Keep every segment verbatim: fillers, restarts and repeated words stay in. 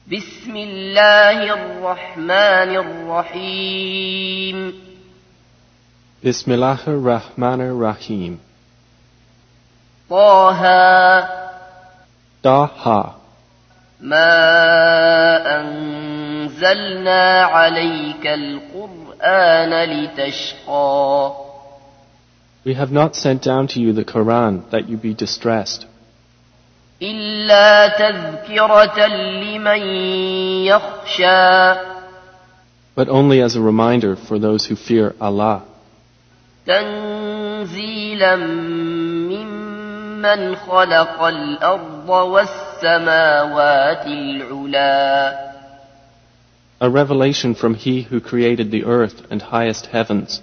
بسم الله الرحمن الرحيم بسم الله الرحمن الرحيم طه طه ما أنزلنا عليك القرآن لتشقى We have not sent down to you the Quran that you be distressed, إلا تذكرة لمن يخشى but only as a reminder for those who fear Allah, تنزيلا ممن خلق الأرض والسماوات العلا a revelation from He who created the earth and highest heavens.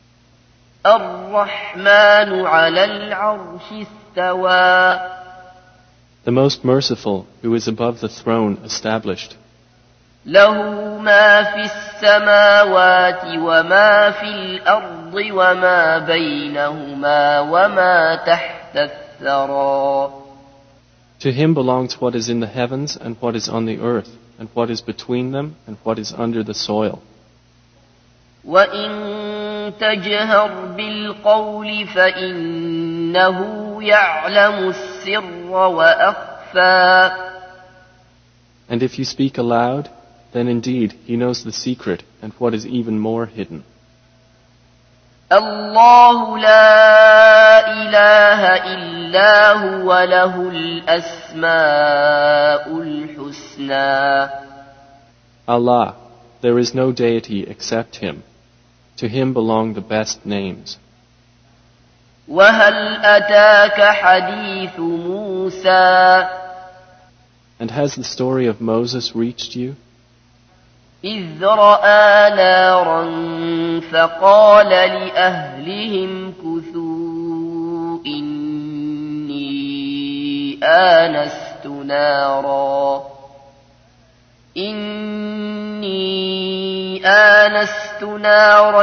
الرحمن على العرش استوى The most merciful, who is above the throne, established. له ما في السماوات وما في الأرض وما بينهما وما تحت الثرى To Him belongs what is in the heavens and what is on the earth, and what is between them and what is under the soil. وإن تجهر بالقول فإنه يعلم السر وأخفى And if you speak aloud, then indeed He knows the secret and what is even more hidden. الله لا إله إلا هو له الأسماء الحسنى Allah, there is no deity except Him. To Him belong the best names. وهل أتاك حديث موسى And has the story of Moses reached you? إذ رأى نارا فقال لأهلهم كثوا إني آنست نارا إني آنست نارا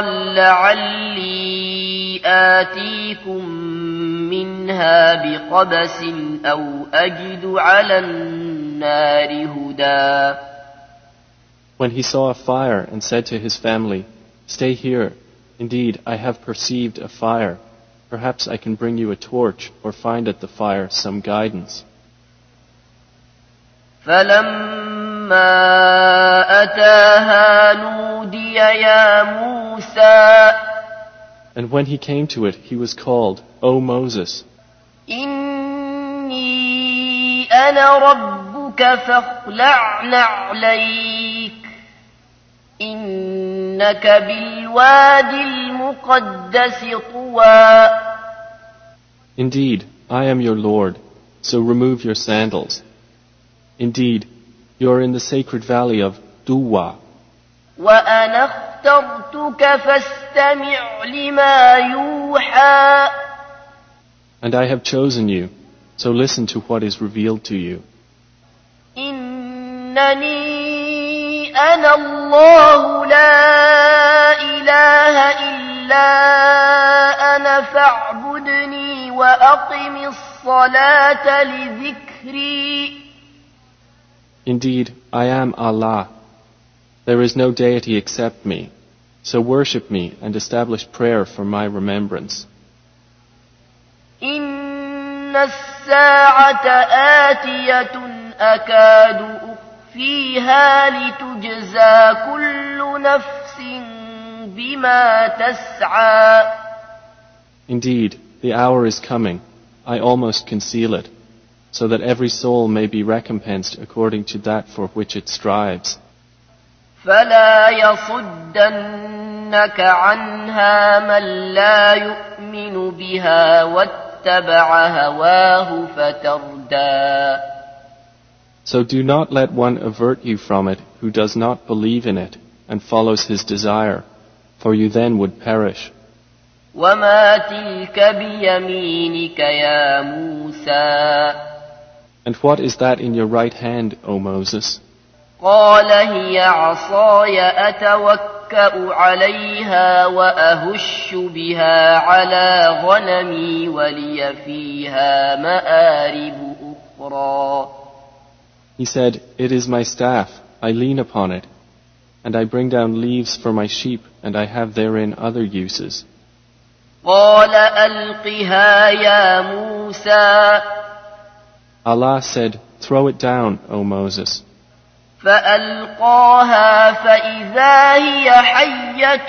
لعلي آتيكم منها بقبس أو أجد على النار هدى When he saw a fire and said to his family, "Stay here. Indeed, I have perceived a fire. Perhaps I can bring you a torch or find at the fire some guidance." فلما أتاها نودي يا موسى And when he came to it, he was called, "O Moses, إني أنا ربك فاخلع نعليك إنك بالوادي المقدس طوى Indeed, I am your Lord, so remove your sandals. Indeed, you are in the sacred valley of Duwa, وأنا اخترتك فاستمع لما يوحى and I have chosen you, so listen to what is revealed to you. إنني أنا الله لا إله إلا أنا فاعبدني وأقم الصلاة لذكري Indeed, I am Allah. There is no deity except me, so worship me and establish prayer for my remembrance. إن الساعة آتية أكاد أخفيها لتجزى كل نفس بما تسعى Indeed, the hour is coming. I almost conceal it, so that every soul may be recompensed according to that for which it strives. فلا يصدنك عنها من لا يؤمن بها واتبع هواه فتردى So do not let one avert you from it who does not believe in it and follows his desire, for you then would perish. وما تلك بيمينك يا موسى And what is that in your right hand, O Moses? قال هي عصاي أتوكأ عليها وأهش بها على غنمي ولي فيها مآرب أخرى He said, "It is my staff, I lean upon it, and I bring down leaves for my sheep, and I have therein other uses." قال ألقها يا موسى Allah said, "Throw it down, O Moses." فألقاها فإذا هي حية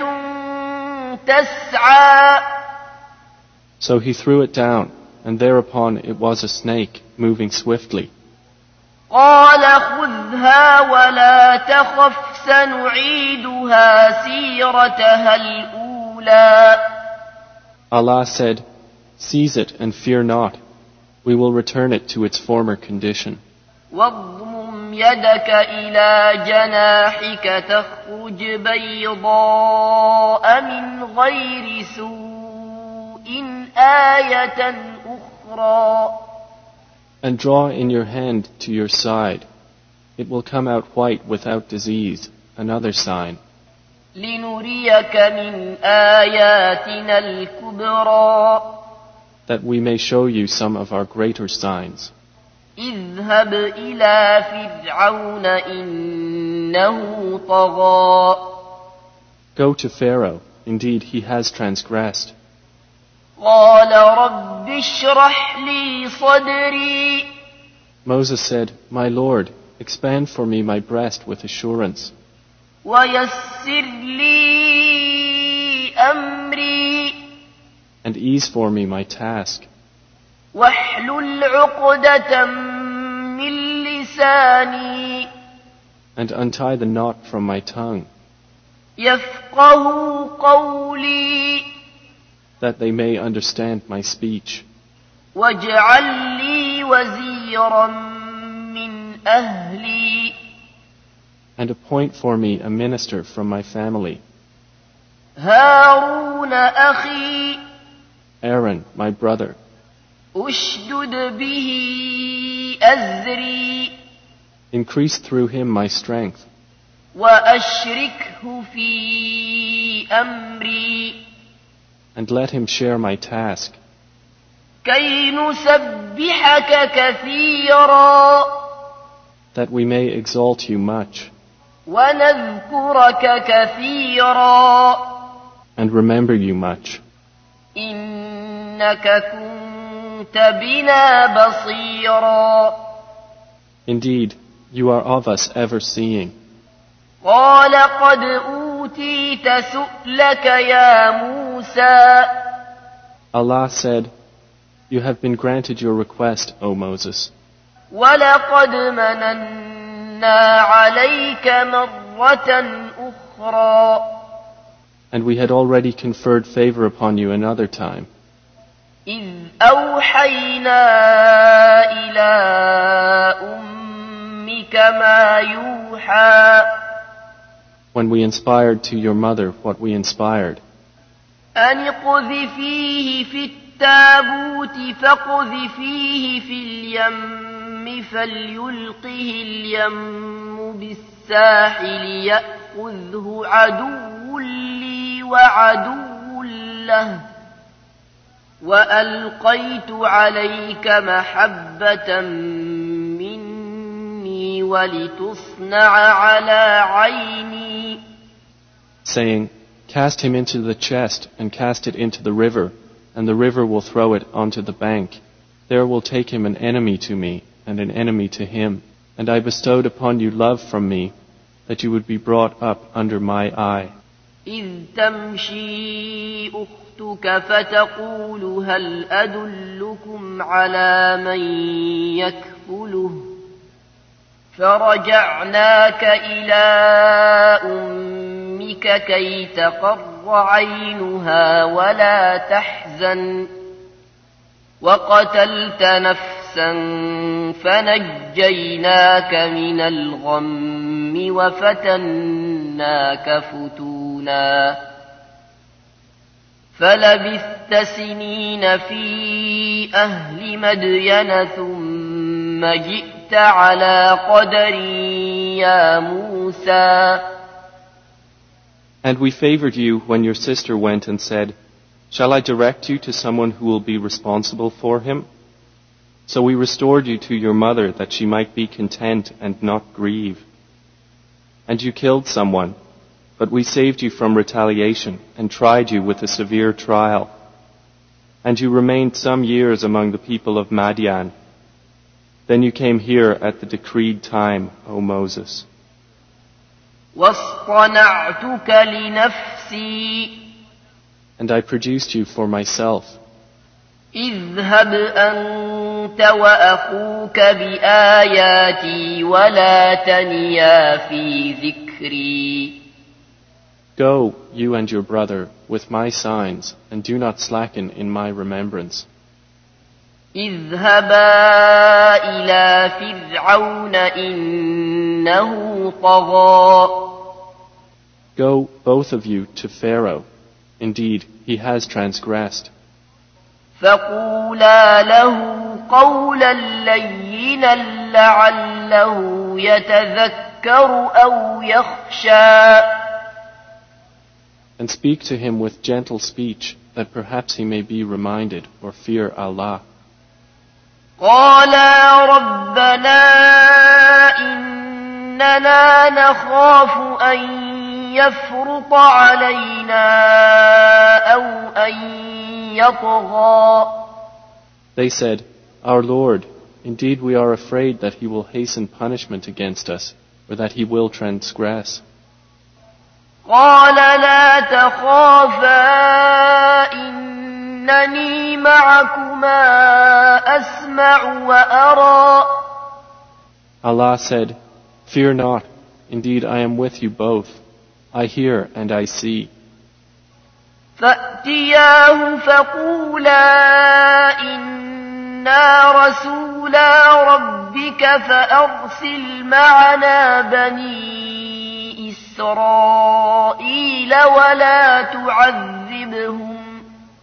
تسعى So he threw it down, and thereupon it was a snake, moving swiftly. قال خذها ولا تخف سنعيدها سيرتها الأولى Allah said, "Seize it and fear not. We will return it to its former condition. واضمم يدك إلى جناحك تخرج بيضاء من غير سوء آية أخرى And draw in your hand to your side. It will come out white without disease, another sign, لنريك من آياتنا الكبرى that we may show you some of our greater signs. اذهب إلى فرعون إنه طغى Go to Pharaoh. Indeed, he has transgressed. قال رب اشرح لي صدري Moses said, "My Lord, expand for me my breast with assurance, ويسر لي أمري and ease for me my task, واحلل عقدة من لساني and untie the knot from my tongue, يفقه قولي that they may understand my speech. واجعل لي وزيرا من أهلي And appoint for me a minister from my family, هارون أخي Aaron, my brother. أشدد به أزري Increase through him my strength, وأشركه في أمري and let him share my task, كي نسبحك كثيرا that we may exalt you much, ونذكرك كثيرا and remember you much. إنك كنت بنا بصيرا Indeed, you are of us ever seeing. قال قد أوتيت سؤلك يا موسى Allah said, "You have been granted your request, O Moses, ولقد مننا عليك مرة أخرى and we had already conferred favor upon you another time, إذ أوحينا إلى أمك ما يوحى when we inspired to your mother what we inspired, أن اقذفيه في التابوت فاقذفيه في اليم فليلقه اليم بالساحل يأخذه عدو لي وعدو له وألقيت عليك محبة مني ولتصنع على عيني saying, "Cast him into the chest and cast it into the river, and the river will throw it onto the bank. There will take him an enemy to me and an enemy to him. And I bestowed upon you love from me, that you would be brought up under my eye." إذ تمشي أختك فتقول هل أدلكم على من يكفله فرجعناك إلى أمك كي تقر عينها ولا تحزن وقتلت نفسا فنجيناك من الغم وفتناك فتونا فلبثت سنين في أهل مدين ثم جئت على قدر يا موسى And we favored you when your sister went and said, "Shall I direct you to someone who will be responsible for him?" So we restored you to your mother that she might be content and not grieve. And you killed someone, but we saved you from retaliation and tried you with a severe trial. And you remained some years among the people of Madian. Then you came here at the decreed time, O Moses. وَاصْطَنَعْتُكَ لِنَفْسِي And I produced you for myself. اذهب أنت وأخوك بآياتي ولا تنيا في ذكري. Go, you and your brother, with my signs, and do not slacken in my remembrance. اذهبا إلى فرعون إنه طغى. Go, both of you, to Pharaoh. Indeed, he has transgressed. فقولا له قولا لينا لعله يتذكر أو يخشى. And speak to him with gentle speech, that perhaps he may be reminded or fear Allah. قالا ربنا إننا نخاف أن يفرط علينا أو أن يطغى. They said, Our Lord, indeed we are afraid that he will hasten punishment against us, or that he will transgress. قال لا تخافا إنني معكما أسمع وأرى. Allah said, Fear not, indeed I am with you both. I hear and I see. فأتياه فقولا إنا رسولا ربك فأرسل معنا بني إسرائيل ولا تعذبهم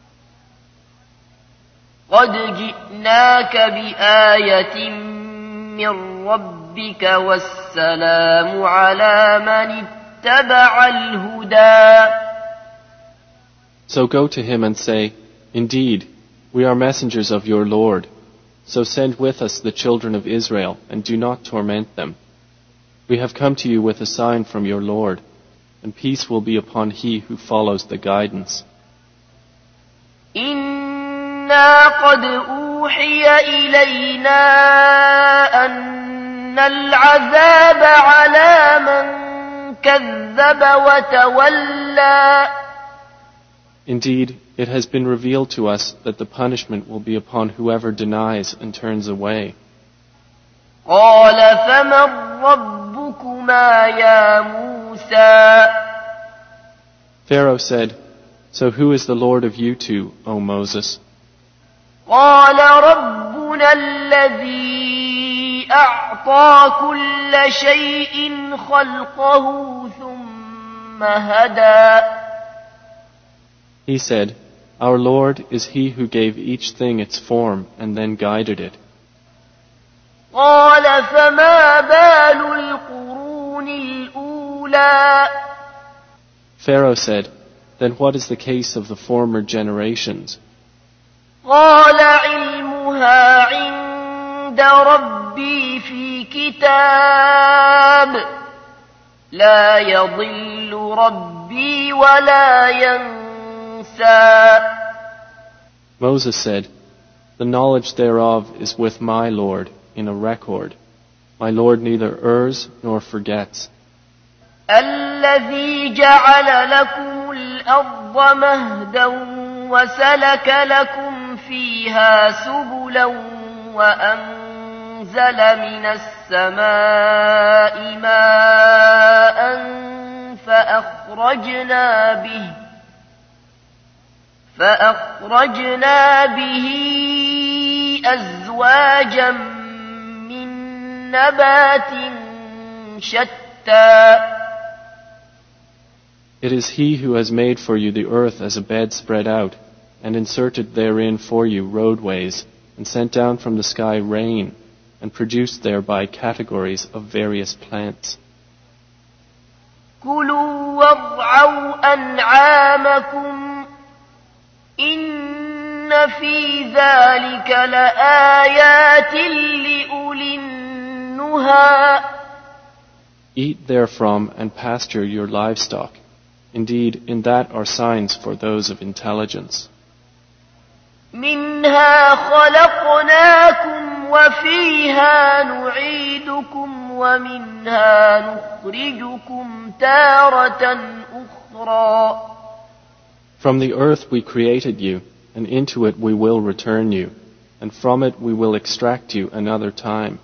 قد جئناك بآية من ربك والسلام على من اتبع الهدى. So go to him and say, Indeed, we are messengers of your Lord. So send with us the children of Israel, and do not torment them. We have come to you with a sign from your Lord, and peace will be upon he who follows the guidance. إنا قد أوحي إلينا أن العذاب على من كذب وتولى. Indeed, it has been revealed to us that the punishment will be upon whoever denies and turns away. قال فمن ربكما يا موسى. Pharaoh said, So who is the Lord of you two, O Moses? قال ربنا الذي أعطى كل شيء خلقه ثم هدى. He said, Our Lord is he who gave each thing its form and then guided it. قال فما بال القرون الأولى. Pharaoh said, Then what is the case of the former generations? قال علمها عند ربي في كتاب لا يضل ربي ولا ينسى. Moses said, The knowledge thereof is with my Lord in a record. My Lord neither errs nor forgets. الذي جعل لكم الأرض مهدا وسلك لكم فيها سبلا وأنزل من السماء ماء فأخرجنا به فأخرجنا به أزواجا من نبات شتى. It is he who has made for you the earth as a bed spread out, and inserted therein for you roadways, and sent down from the sky rain, and produced thereby categories of various plants. كلوا وارعوا أنعامكم إن في ذلك لآيات لأولي النهى. Eat therefrom and pasture your livestock. Indeed, in that are signs for those of intelligence. منها خلقناكم وفيها نعيدكم ومنها نخرجكم تارة أخرى. From the earth we created you, and into it we will return you, and from it we will extract you another time.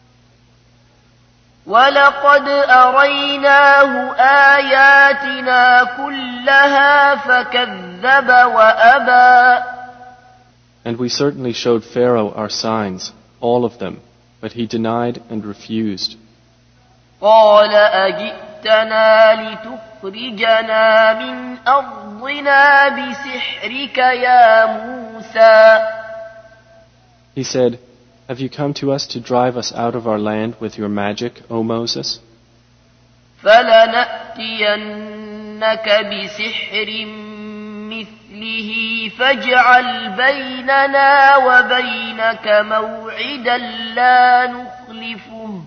وَلَقَدْ أَرَيْنَاهُ آيَاتِنَا كُلَّهَا فَكَذَّبَ وَأَبَى. And we certainly showed Pharaoh our signs, all of them, but he denied and refused. قَالَ أَجِئْتَنَا لِتُخْرِجَنَا مِنْ أَرْضِنَا بِسِحْرِكَ يَا مُوسَى. He said, Have you come to us to drive us out of our land with your magic, O Moses? فَلَنَأْتِيَنَّكَ بِسِحْرٍ مِثْلِهِ فَاجْعَلْ بَيْنَنَا وَبَيْنَكَ مَوْعِدًا لَا نُخْلِفُهُ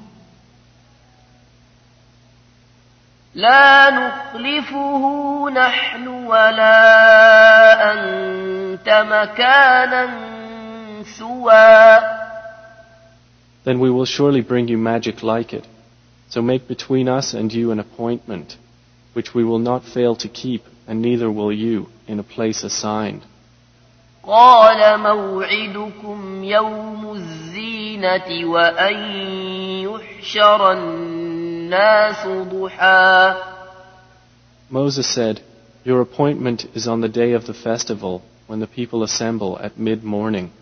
لا نخلفه نحن ولا أنت مكانا سوى. Then we will surely bring you magic like it. So make between us and you an appointment, which we will not fail to keep, and neither will you, in a place assigned. قال موعدكم يوم الزينة وأن يحشر الناس ضحى. Moses said, Your appointment is on the day of the festival, when the people assemble at mid-morning.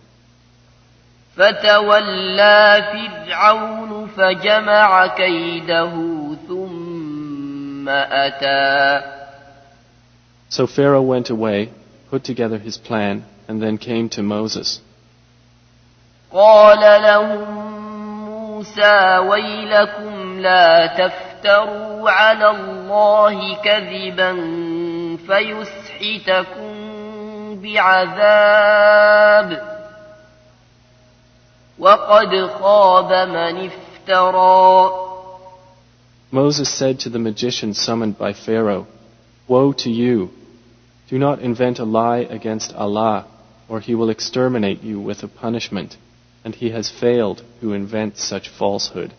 فتولى فرعون فجمع كيده ثم أتى. So Pharaoh went away, put together his plan, and then came to Moses. قال لهم موسى ويلكم لا تفتروا على الله كذبا فيسحتكم بعذاب وقد خاب من افترى. Moses said to the magician summoned by Pharaoh, Woe to you! Do not invent a lie against Allah, or He will exterminate you with a punishment, and He has failed who invents such falsehood.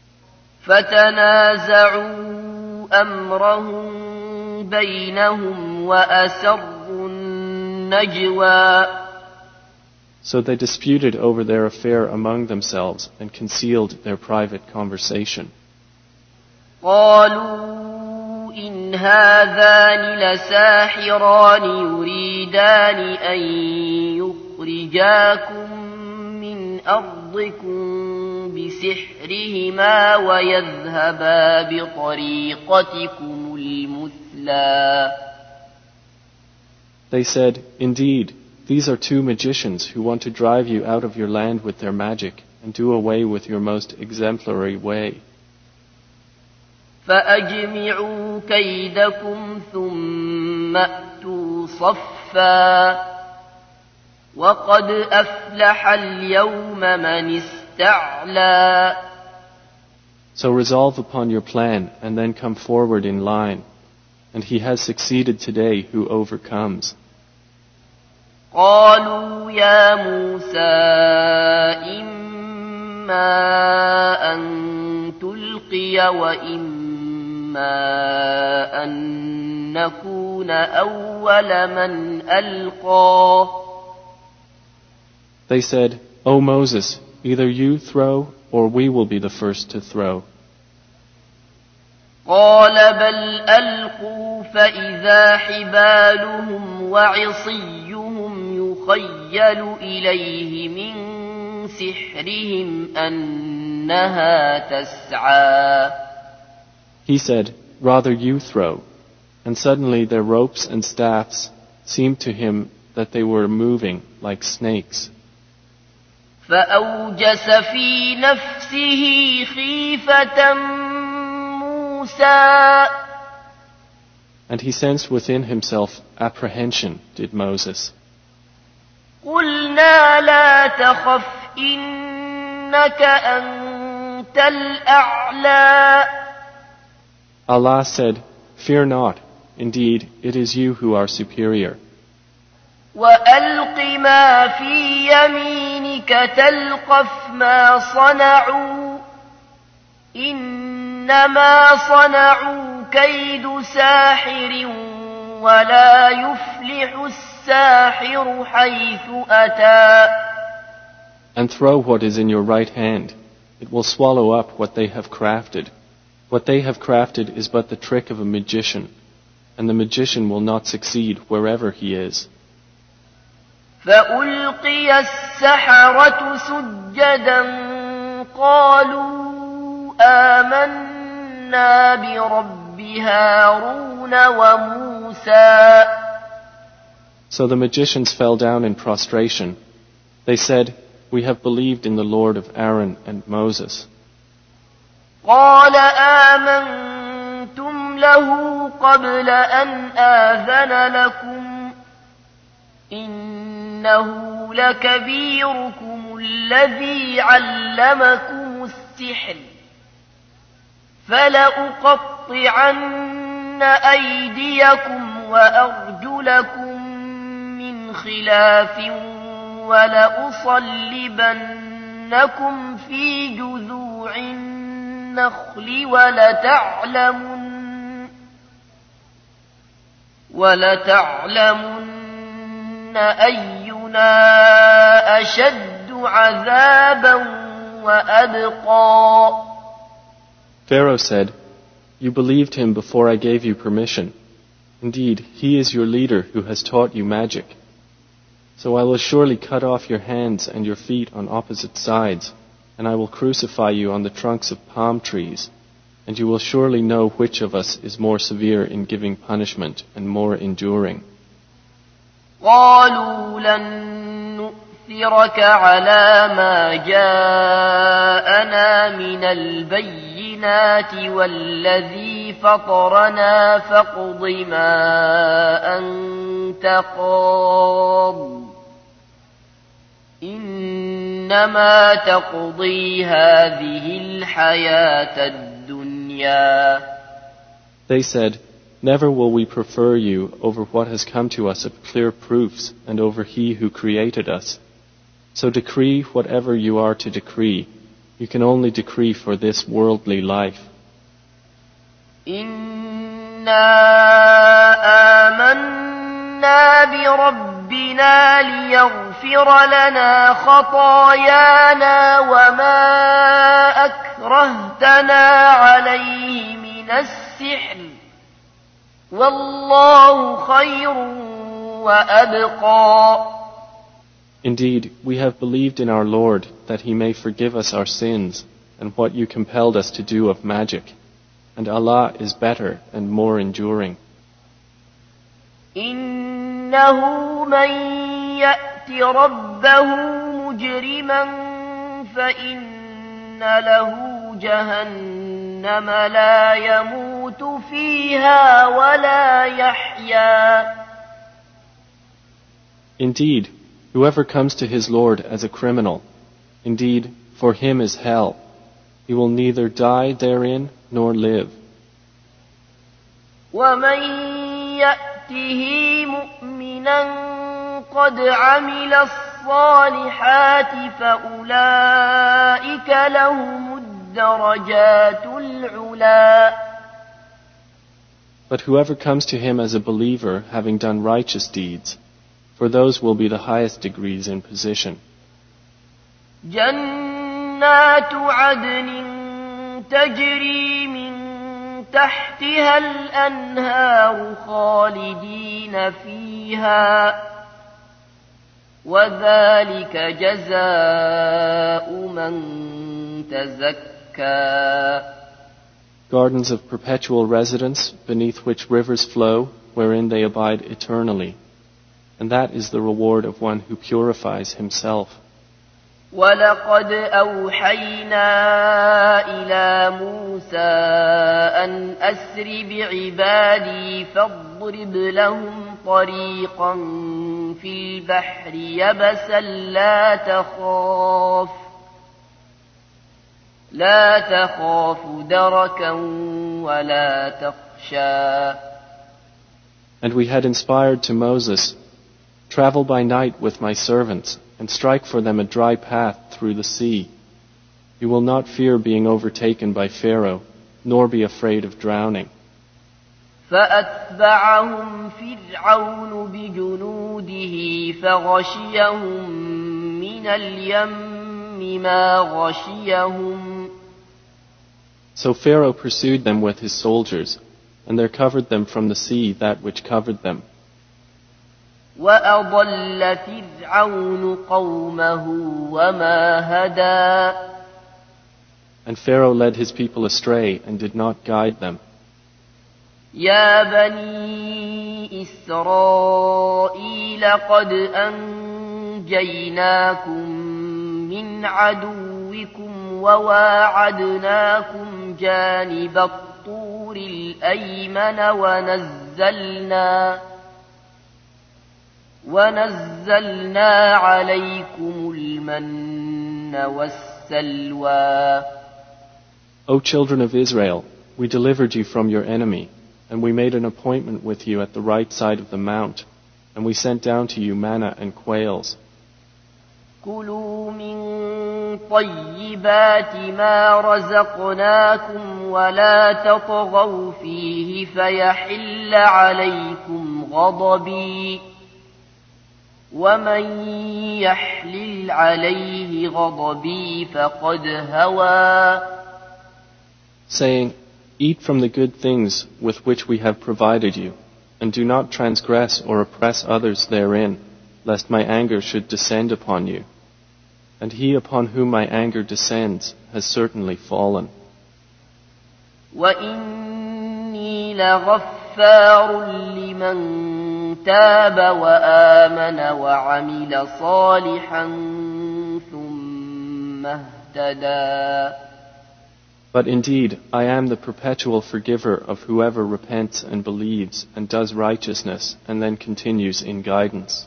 فتنازعوا أمرهم بينهم وأسروا النجوى. So they disputed over their affair among themselves and concealed their private conversation. قالوا إن هذان لساحران يريدان أن يخرجاكم من أرضكم بسحرهما ويذهبا بطريقتكم المثلى. They said, Indeed, these are two magicians who want to drive you out of your land with their magic and do away with your most exemplary way. فأجمعوا كيدكم ثم أتوا صفا وقد أفلح اليوم من استعلى. So resolve upon your plan and then come forward in line, and he has succeeded today who overcomes. قالوا يا موسى إما أن تلقي وإما أن نكون أول من ألقى. They said, O Moses, either you throw or we will be the first to throw. قال بل ألقوا فإذا حبالهم وعصيهم يخيل إليه من سحرهم أنها تسعى. He said, Rather you throw. And suddenly their ropes and staffs seemed to him that they were moving like snakes. فأوجس في نفسه خيفة موسى. And he sensed within himself apprehension, did Moses. قلنا لا تخف إنك أنت الأعلى. Allah said, "Fear not. Indeed, it is you who are superior." وألق ما في يمينك تلقف ما صنعوا إنما صنعوا كيد ساحر ولا يفلح الساحر حيث أتى. And throw what is in your right hand. It will swallow up what they have crafted. What they have crafted is but the trick of a magician, and the magician will not succeed wherever he is. فألقي السحرة سجدا قالوا آمنا برب هارون وموسى. So the magicians fell down in prostration. They said, "We have believed in the Lord of Aaron and Moses." قال آمنتم له قبل أن آذن لكم إنه لكبيركم الذي علمكم السحر فلأقطعن أيديكم وأرجلكم من خلاف ولأصلبنكم في جذوع النخل ولتعلمن ولتعلمن أينا أشد عذابا وأبقى. Pharaoh said, "You believed him before I gave you permission. Indeed, he is your leader who has taught you magic. So I will surely cut off your hands and your feet on opposite sides, and I will crucify you on the trunks of palm trees, and you will surely know which of us is more severe in giving punishment and more enduring." قالوا لن نؤثرك على ما جاءنا من البينات والذي فطرنا فاقض ما أنت قاض إنما تقضي هذه الحياة الدنيا. They said, "Never will we prefer you over what has come to us of clear proofs and over He who created us. So decree whatever you are to decree. You can only decree for this worldly life." إنا آمنا بربنا ليغفر لنا خطايانا وما أكرهتنا عليه من السحر والله خير وأبقى. Indeed, we have believed in our Lord that He may forgive us our sins and what you compelled us to do of magic, and Allah is better and more enduring. إنه من يأت ربه مجرما فإن له جهنم لا يموت فيها ولا يحيا. Indeed, whoever comes to his Lord as a criminal, indeed, for him is hell. He will neither die therein nor live. ومن يأته مؤمنا قد عمل الصالحات فأولئك لهم الدرجات العلا. But whoever comes to him as a believer having done righteous deeds, for those will be the highest degrees in position. جنات عدن تجري من تحتها الأنهار خالدين فيها وذلك جزاء من تزكى. Gardens of perpetual residence beneath which rivers flow, wherein they abide eternally. And that is the reward of one who purifies himself. وَلَقَدْ أَوْحَيْنَا إِلَى مُوسَىٰ أَنْ أَسْرِ بِعِبَادِي فَاضْرِبْ لَهُمْ طَرِيقًا في البحر يبسا لا تخاف لا تخاف دركا ولا تخشى. And we had inspired to Moses, travel by night with my servants, and strike for them a dry path through the sea. You will not fear being overtaken by Pharaoh, nor be afraid of drowning. فأتبعهم فرعون بجنوده فغشيهم من اليم ما غشيهم. So Pharaoh pursued them with his soldiers, and there covered them from the sea that which covered them. وأضل فرعون قومه وما هدى. And Pharaoh led his people astray and did not guide them. يا بني إسرائيل قد أنجيناكم من عدوكم وواعدناكم جانب الطور الأيمن ونزلنا ونزلنا عليكم المن والسلوى. O children of Israel, we delivered you from your enemy, and we made an appointment with you at the right side of the mount, and we sent down to you manna and quails. كلوا من طيبات ما رزقناكم ولا تطغوا فيه فيحل عليكم غضبي ومن يحلل عليه غضبي فقد هوى. Saying, eat from the good things with which we have provided you, and do not transgress or oppress others therein, lest my anger should descend upon you. And he upon whom my anger descends has certainly fallen. وَإِنِّي لَغَفَّارٌ لِمَنْ تَابَ وَآمَنَ وَعَمِلَ صَالِحًا ثُمَّ اهْتَدَى. But indeed, I am the perpetual forgiver of whoever repents and believes and does righteousness and then continues in guidance.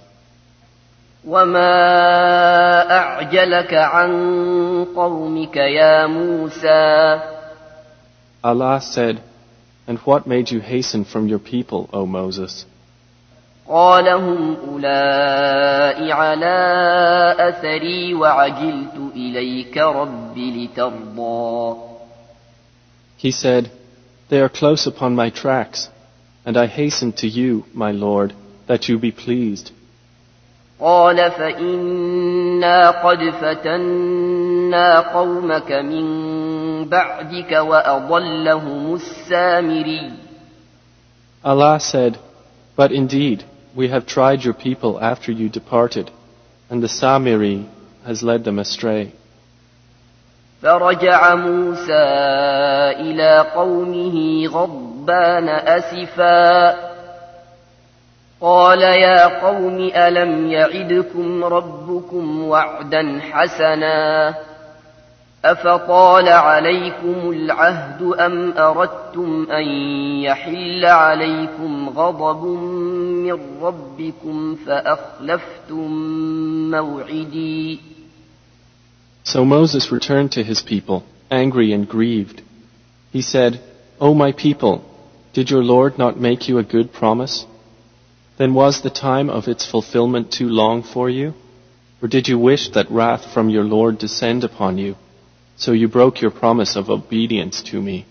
وَمَا أَعْجَلَكَ عَنْ قَوْمِكَ يَا مُوسَى. Allah said, and what made you hasten from your people, O Moses? قَالَ هُمْ أُولَاءِ عَلَىٰ أَثَرِي وَعَجِلْتُ إِلَيْكَ رَبِّ لِتَرْضَىٰ. He said, they are close upon my tracks, and I hasten to you, my Lord, that you be pleased. قال فإنا قد فتنا قومك من بعدك وأضلهم السامري. Allah said, but indeed, we have tried your people after you departed, and the Samiri has led them astray. فرجع موسى إلى قومه غضبان أسفا قال يا قوم ألم يعدكم ربكم وعدا حسنا أفطال عليكم العهد أم أردتم أن يحل عليكم غضب من ربكم فأخلفتم موعدي. So Moses returned to his people, angry and grieved. He said, O my people, did your Lord not make you a good promise? Then was the time of its fulfillment too long for you? Or did you wish that wrath from your Lord descend upon you? So you broke your promise of obedience to me.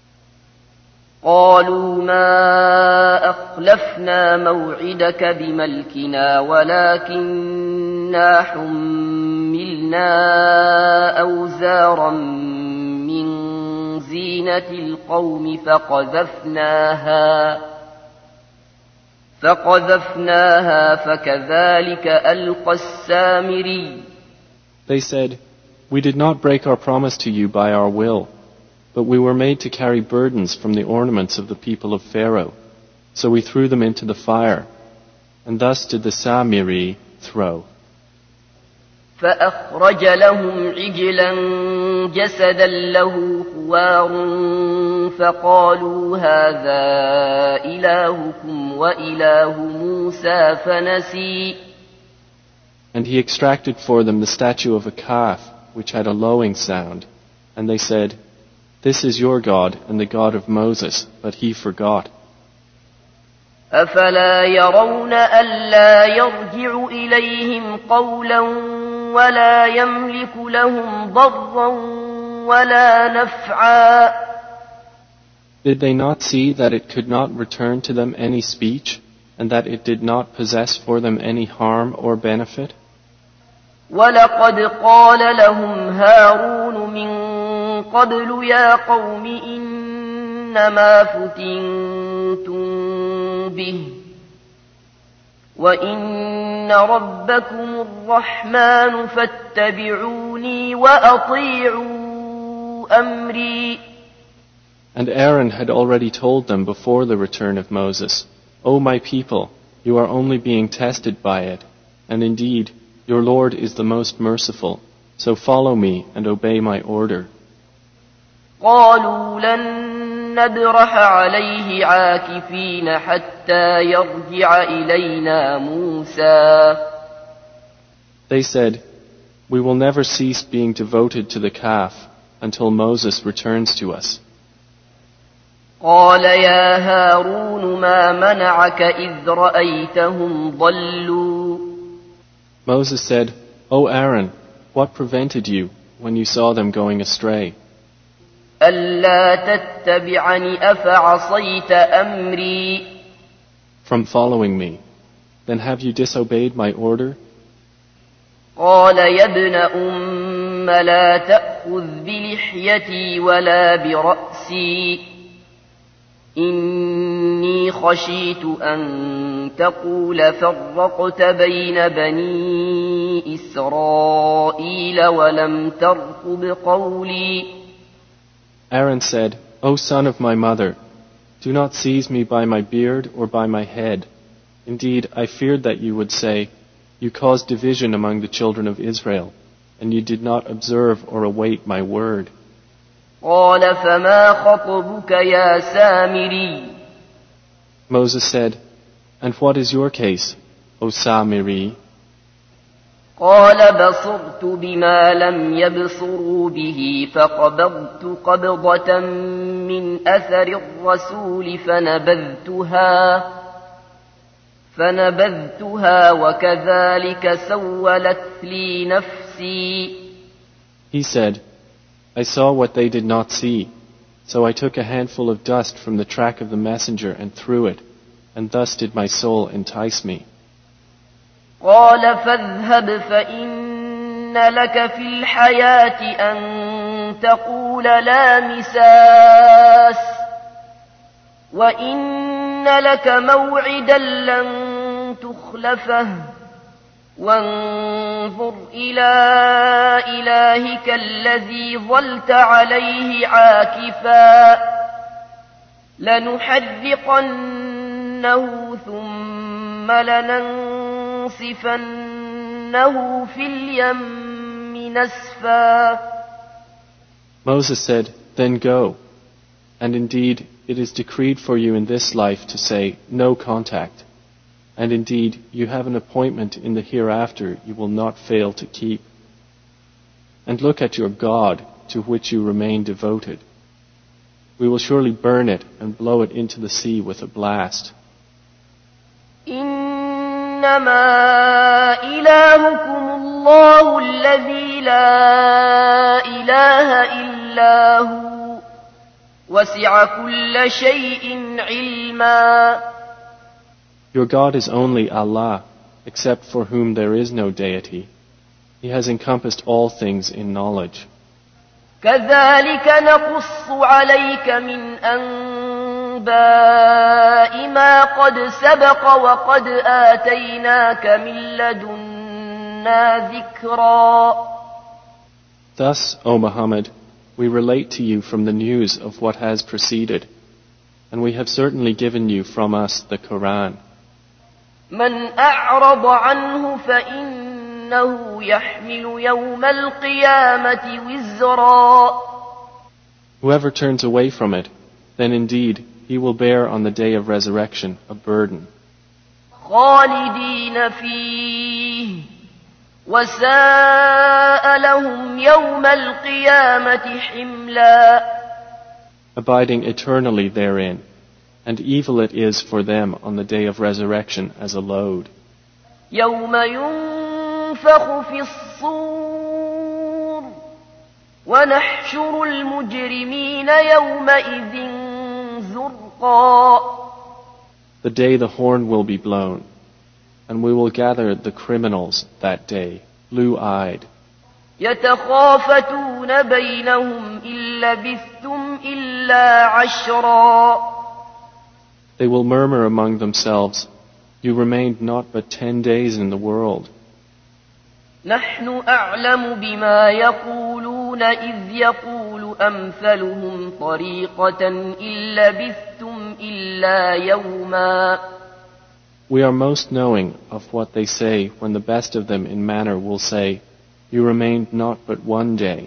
قالوا ما أخلفنا موعدك بملكنا ولكننا حملنا أوزارا من زينة القوم فقذفناها فقذفناها فكذلك ألقى السامري. They said, we did not break our promise to you by our will, but we were made to carry burdens from the ornaments of the people of Pharaoh. So we threw them into the fire, and thus did the Samiri throw. فأخرج لهم عجلا جسدا له خوار فقالوا هذا إلهكم وإله موسى فنسي. And he extracted for them the statue of a calf, which had a lowing sound. And they said, "This is your God and the God of Moses," but he forgot. أفلا يرون ألا يرجع إليهم قولا ولا يملك لهم ضرا ولا نفعا. Did they not see that it could not return to them any speech, and that it did not possess for them any harm or benefit? ولقد قال لهم هارون من قبل يا قوم إنما فتنتم به وإن ربكم الرحمن فاتبعوني وأطيعوا أمري. And Aaron had already told them before the return of Moses, "O my people, you are only being tested by it, and indeed, your Lord is the most merciful, so follow me and obey my order." قالوا لن نبرح عليه عاكفين حتى يرجع إلينا موسى. They said, "We will never cease being devoted to the calf until Moses returns to us." قال يا هارون ما منعك إذ رأيتهم ضلوا. Moses said, "O Aaron, what prevented you when you saw them going astray? ألا تتبعني أفعصيت أمري. From following me. Then have you disobeyed my order?" قال يا ابن أم لا تأخذ بلحيتي ولا برأسي إني خشيت أن تقول فرقت بين بني إسرائيل ولم ترقب قولي. Aaron said, "O son of my mother, do not seize me by my beard or by my head. Indeed, I feared that you would say, 'You caused division among the children of Israel, and you did not observe or await my word.'" قال فما خطبك يا سامري. Moses said, "And what is your case, O Samiri?" قال بصرت بما لم يبصروا به فقبضت قبضة من أثر الرسول فنبذتها فنبذتها وكذلك سولت لي نفسي. He said, "I saw what they did not see, so I took a handful of dust from the track of the messenger and threw it, and thus did my soul entice me." قال فاذهب فإن لك في الحياة أن تقول لا مساس وإن لك موعدا لن تخلفه وانظر إلى إلهك الذي ظلت عليه عاكفا لنحرقنه ثم لننسفنه في اليم نسفا. Moses said, "Then go. And indeed, it is decreed for you in this life to say, 'No contact.' And indeed, you have an appointment in the hereafter you will not fail to keep. And look at your God, to which you remain devoted. We will surely burn it and blow it into the sea with a blast." إنما إلهكم الله الذي لا إله إلا هو وسع كل شيء علما. Your God is only Allah, except for whom there is no deity. He has encompassed all things in knowledge. كذلك نقص عليك من أنباء ما قد سبق وقد آتيناك من لدنا ذكرا. Thus, O Muhammad, we relate to you from the news of what has preceded, and we have certainly given you from us the Quran. من أعرض عنه فإنه يحمل يوم القيامة وزرا. Whoever turns away from it, then indeed he will bear on the day of resurrection a burden. خالدين فيه وساء لهم يوم القيامة حملا. Abiding eternally therein, and evil it is for them on the day of resurrection as a load. يوم ينفخ في الصور ونحشر المجرمين يومئذ زرقا. The day the horn will be blown, and we will gather the criminals that day, blue-eyed. يتخافتون بينهم إن لبثتم إلا عشرا. They will murmur among themselves, "You remained not but ten days in the world." نحن أعلم بما يقولون إذ يقول أمثلهم طريقة إن لبثتم إلا يوما. We are most knowing of what they say when the best of them in manner will say, "You remained not but one day."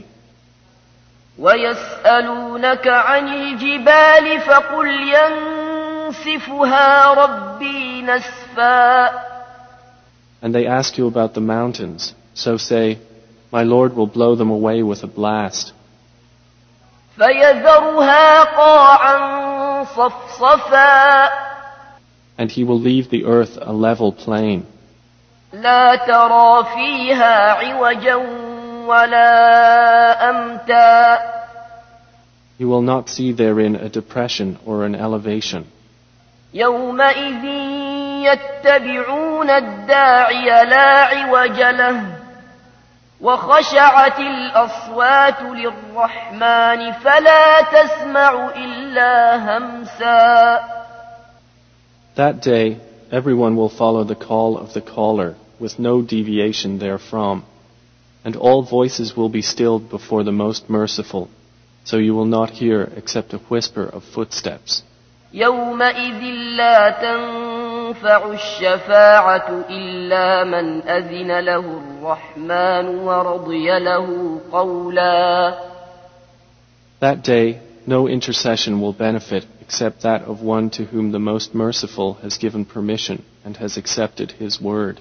ويسألونك عن الجبال فقل ينسفها ربي نسفا. And they ask you about the mountains, so say, "My Lord will blow them away with a blast." فيذرها قاعا صفصفا. And he will leave the earth a level plain. لا ترى فيها عوجا ولا أمتا. You will not see therein a depression or an elevation. يومئذ يتبعون الداعي لا عوج له وخشعت الأصوات للرحمن فلا تسمع إلا همسا. That day, everyone will follow the call of the caller, with no deviation therefrom, and all voices will be stilled before the Most Merciful, so you will not hear except a whisper of footsteps. يومئذ لا تنفع الشفاعة إلا من أذن له الرحمن ورضي له قولا. That day, no intercession will benefit except that of one to whom the Most Merciful has given permission and has accepted his word.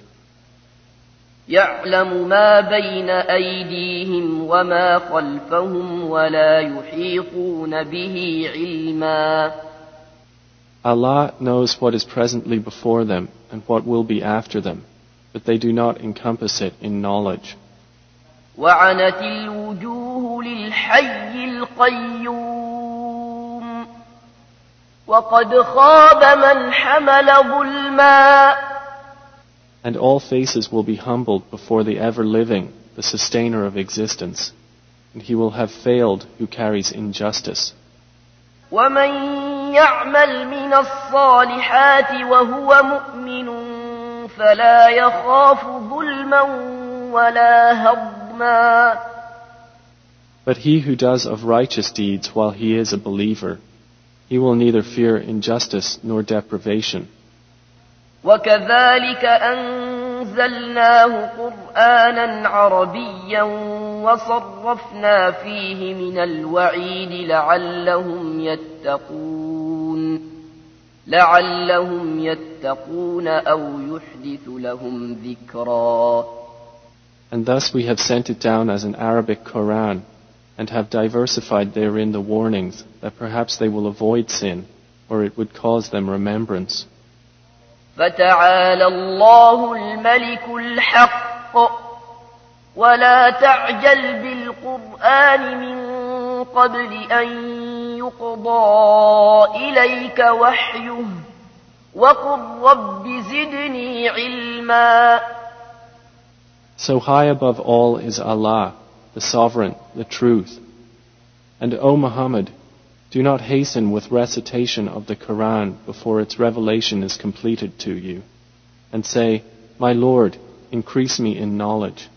يعلم ما بين أيديهم وما خلفهم ولا يحيطون به علما. Allah knows what is presently before them and what will be after them, but they do not encompass it in knowledge. وعنت الوجوه للحي القيوم وقد خاب من حمل ظلما. And all faces will be humbled before the ever-living, the sustainer of existence, and he will have failed who carries injustice. ومن يعمل من الصالحات وهو مؤمن فلا يخاف ظلما ولا هضما. But he who does of righteous deeds while he is a believer, he will neither fear injustice nor deprivation. وكذلك أنزلناه قرآنا عربيا وصرفنا فيه من الوعيد لعلهم يتقون لعلهم يتقون أو يحدث لهم ذكرا. And thus we have sent it down as an Arabic Quran, and have diversified therein the warnings that perhaps they will avoid sin, or it would cause them remembrance. فتعالى الله الملك الحق ولا تعجل بالقرآن من قبل أن يقضى إليك وحيه وقل رب زدني علما. So high above all is Allah, the Sovereign, the Truth. And O Muhammad, do not hasten with recitation of the Quran before its revelation is completed to you, and say, "My Lord, increase me in knowledge."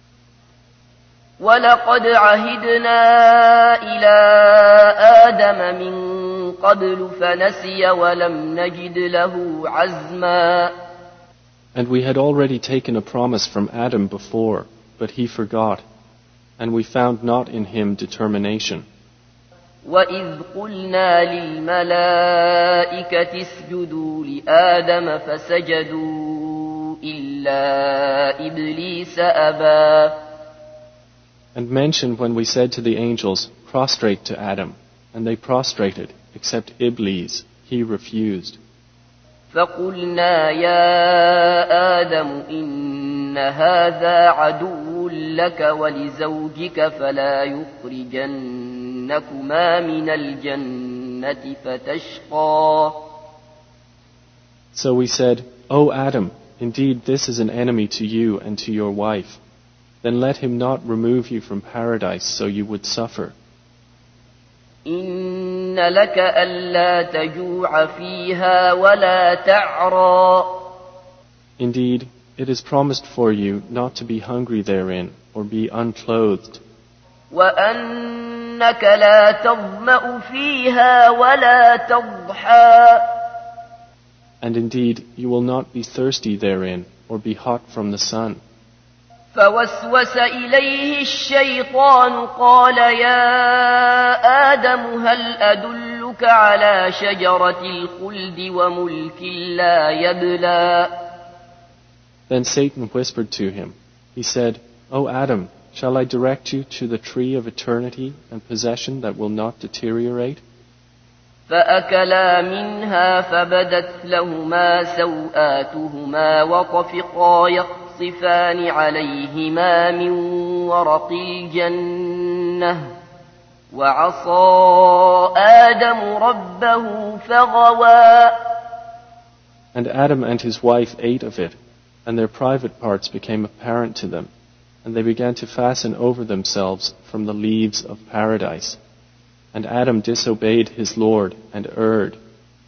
وَلَقَدْ عَهِدْنَا إِلَىٰ آدَمَ مِن قَبْلُ فَنَسِيَ وَلَمْ نَجِدْ لَهُ عَزْمًا. And we had already taken a promise from Adam before, but he forgot, and we found not in him determination. وَإِذْ قُلْنَا لِلْمَلَائِكَةِ اسْجُدُوا لِآدَمَ فَسَجَدُوا إلا إبليس أبى. And mention when we said to the angels, prostrate to Adam, and they prostrated, except Iblis, he refused. فقلنا يا آدم إن هذا عدو لك ولزوجك فلا يخرجنكما من الجنة فتشقى. So we said, O Adam, indeed this is an enemy to you and to your wife. Then let him not remove you from paradise so you would suffer. إن لك ألا تجوع فيها ولا تعرى. Indeed, it is promised for you not to be hungry therein or be unclothed. وأنك لا تظمأ فيها ولا تضحى. And indeed, you will not be thirsty therein or be hot from the sun. فوسوس إليه الشيطان قال يا آدم هل أدلك على شجرة الخلد وملك لا يبلى. Then Satan whispered to him. He said, O Adam, shall I direct you to the tree of eternity and possession that will not deteriorate? فأكلا منها فبدت لهما سوآتهما وطفقا يخصفان عليهما من ورق الجنة وعصى آدم ربه فغوى. And Adam and his wife ate of it, and their private parts became apparent to them, and they began to fasten over themselves from the leaves of paradise. And Adam disobeyed his Lord and erred.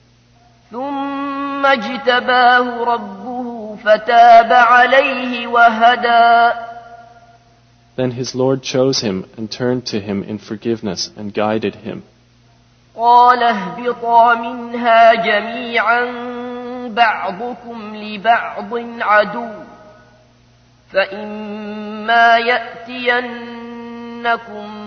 ثم اجتباه ربه فتاب عليه وهدى. Then his Lord chose him and turned to him in forgiveness and guided him. قال اهبطا منها جميعا بعضكم لبعض عدو فإما يأتينكم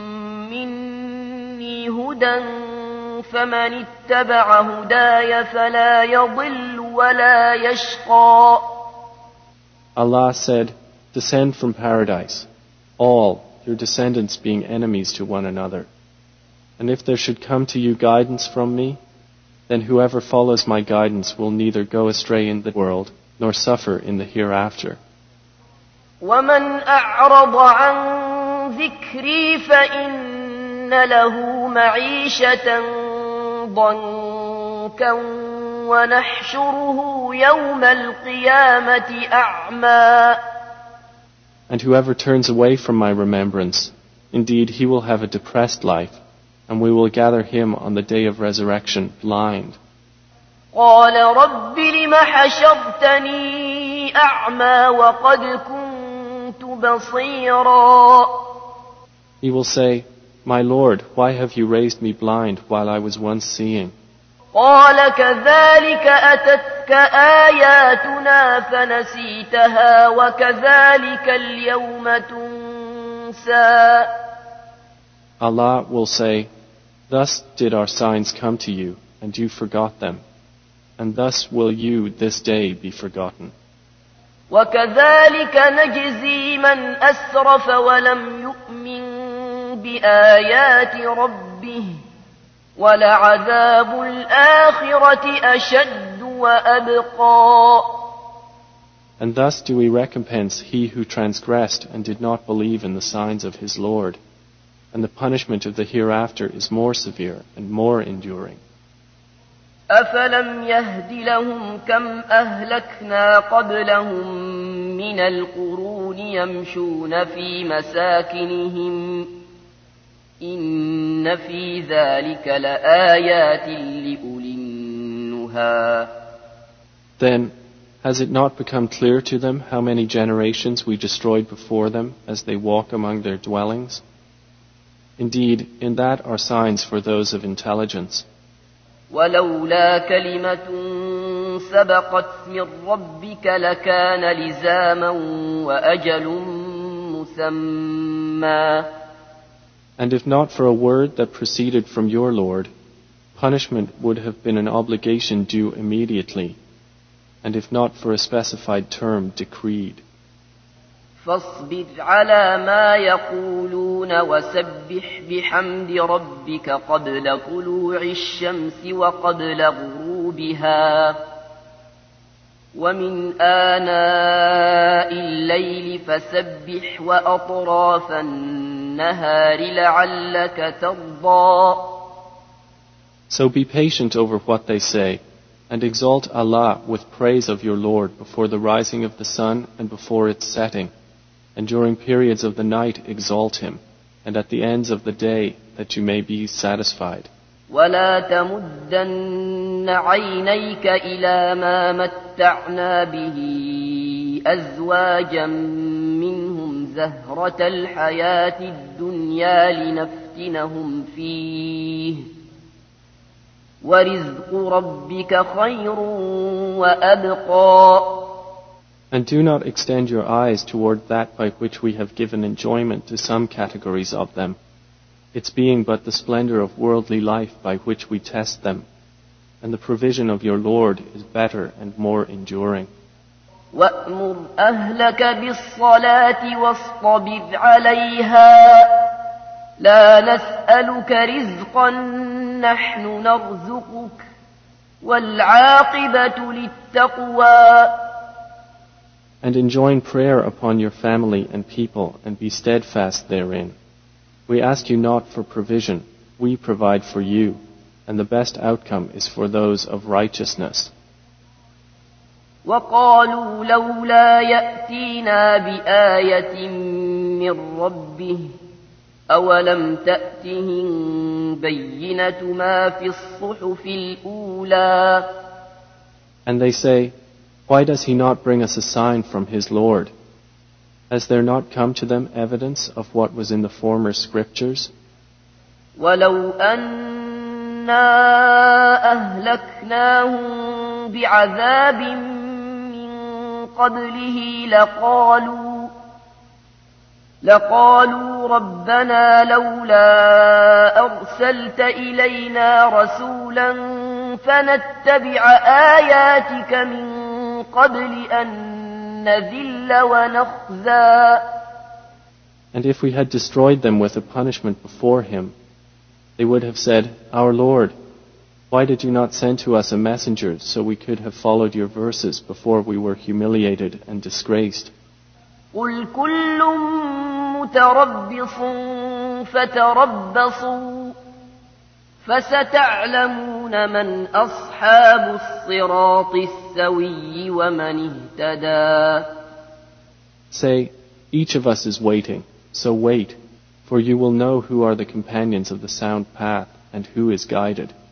هدى فمن اتبع هداي فلا يضل ولا يشقى. Allah said, descend from paradise, all your descendants being enemies to one another. And if there should come to you guidance from me, then whoever follows my guidance will neither go astray in the world nor suffer in the hereafter. ومن أعرض عن ذكري فإن له معيشة ضنكا ونحشره يوم القيامة أعمى. And whoever turns away from my remembrance, indeed he will have a depressed life, and we will gather him on the day of resurrection blind. قال رب لم حشرتني أعمى وقد كنت بصيرا. He will say, My Lord, why have you raised me blind while I was once seeing? قال كذلك أتتك آياتنا فنسيتها وكذلك اليوم تنسى. Allah will say, Thus did our signs come to you, and you forgot them, and thus will you this day be forgotten. وكذلك نجزي من أسرف ولم يؤمن بآيات ربه ولعذاب الآخرة أشد وأبقى. And thus do we recompense he who transgressed and did not believe in the signs of his Lord, and the punishment of the hereafter is more severe and more enduring. أفلم يهد لهم كم أهلكنا قبلهم من القرون يمشون في مساكنهم إن في ذلك لآيات لأولي النهى. Then, has it not become clear to them how many generations we destroyed before them as they walk among their dwellings? Indeed, in that are signs for those of intelligence. ولولا كلمة سبقت من ربك لكان لزاما وأجل مسمى. And if not for a word that proceeded from your Lord, punishment would have been an obligation due immediately. and if not for a specified term decreed. فاصبر على ما يقولون وسبح بحمد ربك قبل طلوع الشمس وقبل غروبها ومن آناء الليل فسبح وأطراف النهار لعلك ترضى. So be patient over what they say, and exalt Allah with praise of your Lord before the rising of the sun and before its setting, and during periods of the night exalt Him, and at the ends of the day that you may be satisfied. ولا تمدن عينيك إلى ما متعنا به أزواجا منهم زهرة الحياة الدنيا لنفتنهم فيه ورزق ربك خير وأبقى. And do not extend your eyes toward that by which we have given enjoyment to some categories of them, its being but the splendor of worldly life by which we test them, and the provision of your Lord is better and more enduring. وَأْمُرْ أَهْلَكَ بِالصَّلَاةِ وَاصْطَبِرْ عَلَيْهَا لَا نَسْأَلُكَ رِزْقًا نَحْنُ نَرْزُقُكَ وَالْعَاقِبَةُ لِلتَّقْوَى. And enjoin prayer upon your family and people, and be steadfast therein. We ask you not for provision, we provide for you, and the best outcome is for those of righteousness. وَقَالُوا لَوْلَا يَأْتِينَا بِآيَةٍ مِّن رَّبِّهِ أَوَلَمْ تَأْتِهِم بَيِّنَةُ مَا فِي الصُّحُفِ الْأُولَى. And they say, why does he not bring us a sign from his Lord? Has there not come to them evidence of what was in the former scriptures? وَلَوْ أَنَّا أَهْلَكْنَاهُم بِعَذَابٍ مِّن قَبْلِهِ لَقَالُوا لَقَالُوا رَبَّنَا لَوْلَا أَرْسَلْتَ إِلَيْنَا رَسُولًا فَنَتَّبِعَ آيَاتِكَ مِن قبل أن نذل ونخزى. And if we had destroyed them with a punishment before him, they would have said, Our Lord, why did you not send to us a messenger so we could have followed your verses before we were humiliated and disgraced? قل كل متربص فتربصوا فستعلمون من أصحاب الصراط السوي ومن اهتدى. Say, each of us is waiting, so wait, for you will know who are the companions of the sound path and who is guided.